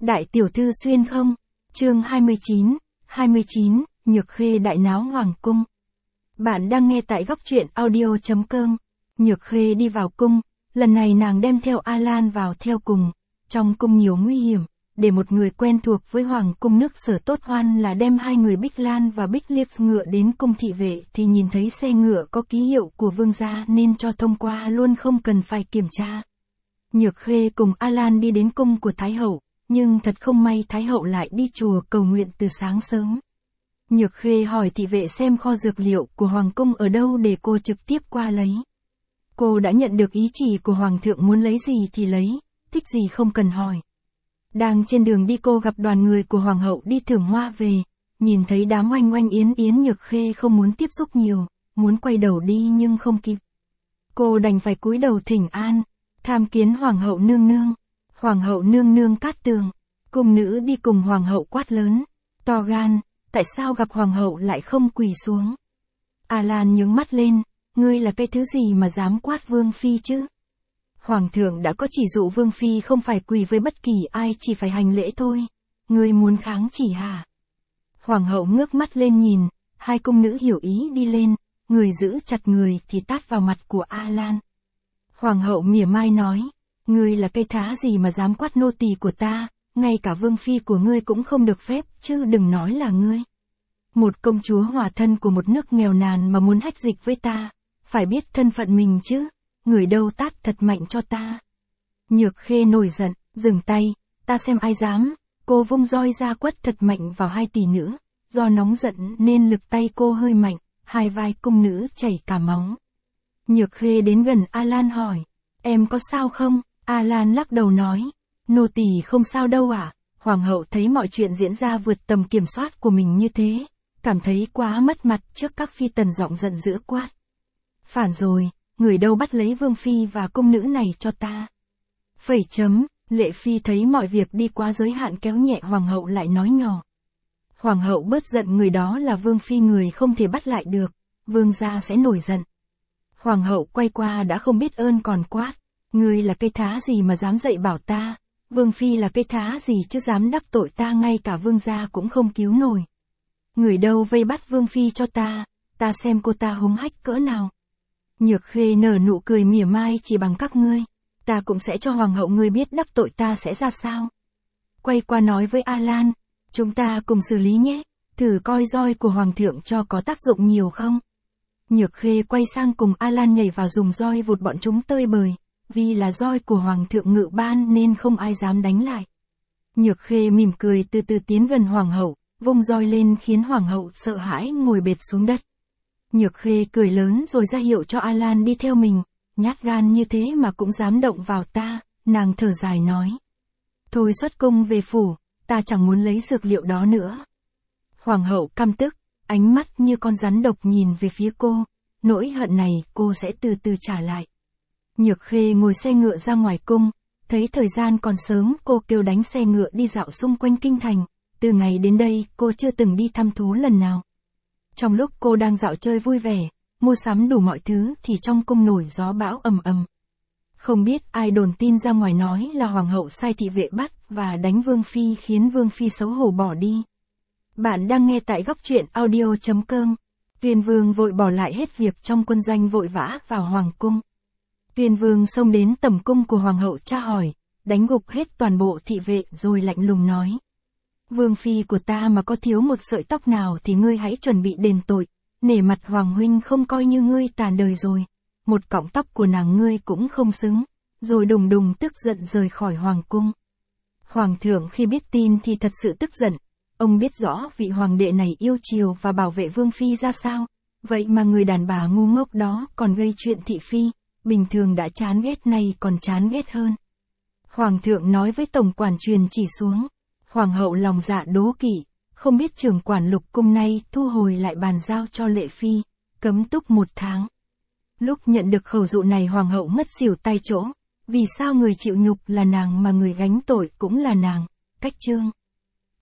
Đại tiểu thư xuyên không? Chương 29, Nhược Khê đại náo hoàng cung. Bạn đang nghe tại góc truyện audio.com. Nhược Khê đi vào cung, lần này nàng đem theo Alan vào theo cùng. Trong cung nhiều nguy hiểm, để một người quen thuộc với hoàng cung nước Sở Tốt Hoan là đem hai người Bích Lan và Bích Liệp ngựa đến cung thị vệ thì nhìn thấy xe ngựa có ký hiệu của vương gia nên cho thông qua luôn không cần phải kiểm tra. Nhược Khê cùng Alan đi đến cung của Thái Hậu, nhưng thật không may Thái Hậu lại đi chùa cầu nguyện từ sáng sớm. Nhược Khê hỏi thị vệ xem kho dược liệu của hoàng cung ở đâu để cô trực tiếp qua lấy. Cô đã nhận được ý chỉ của hoàng thượng muốn lấy gì thì lấy, thích gì không cần hỏi. Đang trên đường đi cô gặp đoàn người của hoàng hậu đi thưởng hoa về, nhìn thấy đám oanh oanh yến yến Nhược Khê không muốn tiếp xúc nhiều, muốn quay đầu đi nhưng không kịp. Cô đành phải cúi đầu thỉnh an, tham kiến hoàng hậu nương nương. Hoàng hậu nương nương cát tường, cung nữ đi cùng hoàng hậu quát lớn, to gan, tại sao gặp hoàng hậu lại không quỳ xuống. Alan nhướng mắt lên, ngươi là cái thứ gì mà dám quát vương phi chứ? Hoàng thượng đã có chỉ dụ vương phi không phải quỳ với bất kỳ ai, chỉ phải hành lễ thôi. Ngươi muốn kháng chỉ hả? Hoàng hậu ngước mắt lên nhìn, hai cung nữ hiểu ý đi lên, người giữ chặt người thì tát vào mặt của Alan. Hoàng hậu mỉa mai nói, ngươi là cây thá gì mà dám quát nô tỳ của ta, ngay cả vương phi của ngươi cũng không được phép, chứ đừng nói là ngươi. Một công chúa hòa thân của một nước nghèo nàn mà muốn hách dịch với ta, phải biết thân phận mình chứ, người đâu tát thật mạnh cho ta. Nhược Khê nổi giận, dừng tay, ta xem ai dám, cô vung roi ra quất thật mạnh vào hai tỷ nữ, do nóng giận nên lực tay cô hơi mạnh, hai vai cung nữ chảy cả máu. Nhược Khê đến gần Alan hỏi, em có sao không? Alan lắc đầu nói, nô tỳ không sao đâu ạ. Hoàng hậu thấy mọi chuyện diễn ra vượt tầm kiểm soát của mình như thế, cảm thấy quá mất mặt trước các phi tần, giọng giận dữ quát. Phản rồi, người đâu bắt lấy vương phi và cung nữ này cho ta. Lệ phi thấy mọi việc đi quá giới hạn kéo nhẹ hoàng hậu lại nói nhỏ. Hoàng hậu bớt giận, người đó là vương phi, người không thể bắt lại được, vương gia sẽ nổi giận. Hoàng hậu quay qua đã không biết ơn còn quát. Ngươi là cây thá gì mà dám dạy bảo ta, vương phi là cây thá gì chứ dám đắc tội ta, ngay cả vương gia cũng không cứu nổi. Người đâu vây bắt vương phi cho ta xem cô ta hống hách cỡ nào. Nhược Khê nở nụ cười mỉa mai, chỉ bằng các ngươi, ta cũng sẽ cho hoàng hậu ngươi biết đắc tội ta sẽ ra sao. Quay qua nói với Alan, chúng ta cùng xử lý nhé, thử coi roi của hoàng thượng cho có tác dụng nhiều không. Nhược Khê quay sang cùng Alan nhảy vào dùng roi vụt bọn chúng tơi bời. Vì là roi của hoàng thượng ngự ban nên không ai dám đánh lại. Nhược Khê mỉm cười từ từ tiến gần hoàng hậu, vung roi lên khiến hoàng hậu sợ hãi ngồi bệt xuống đất. Nhược Khê cười lớn rồi ra hiệu cho Alan đi theo mình, nhát gan như thế mà cũng dám động vào ta, nàng thở dài nói. Thôi xuất cung về phủ, ta chẳng muốn lấy dược liệu đó nữa. Hoàng hậu căm tức, ánh mắt như con rắn độc nhìn về phía cô, nỗi hận này cô sẽ từ từ trả lại. Nhược Khê ngồi xe ngựa ra ngoài cung, thấy thời gian còn sớm, cô kêu đánh xe ngựa đi dạo xung quanh kinh thành, từ ngày đến đây cô chưa từng đi thăm thú lần nào. Trong lúc cô đang dạo chơi vui vẻ, mua sắm đủ mọi thứ thì trong cung nổi gió bão ầm ầm. Không biết ai đồn tin ra ngoài nói là hoàng hậu sai thị vệ bắt và đánh vương phi khiến vương phi xấu hổ bỏ đi. Bạn đang nghe tại góc truyện audio.com. Tuyên vương vội bỏ lại hết việc trong quân doanh vội vã vào hoàng cung. Tuyên vương xông đến tẩm cung của hoàng hậu tra hỏi, đánh gục hết toàn bộ thị vệ rồi lạnh lùng nói. Vương phi của ta mà có thiếu một sợi tóc nào thì ngươi hãy chuẩn bị đền tội, nể mặt hoàng huynh không coi như ngươi tàn đời rồi, một cọng tóc của nàng ngươi cũng không xứng, rồi đùng đùng tức giận rời khỏi hoàng cung. Hoàng thượng khi biết tin thì thật sự tức giận, ông biết rõ vị hoàng đệ này yêu chiều và bảo vệ vương phi ra sao, vậy mà người đàn bà ngu ngốc đó còn gây chuyện thị phi. Bình thường đã chán ghét nay còn chán ghét hơn. Hoàng thượng nói với tổng quản truyền chỉ xuống. Hoàng hậu lòng dạ đố kỵ, không biết trưởng quản lục cung nay thu hồi lại bàn giao cho Lệ phi, cấm túc 1 tháng. Lúc nhận được khẩu dụ này hoàng hậu ngất xỉu tại chỗ. Vì sao người chịu nhục là nàng mà người gánh tội cũng là nàng? Cách chương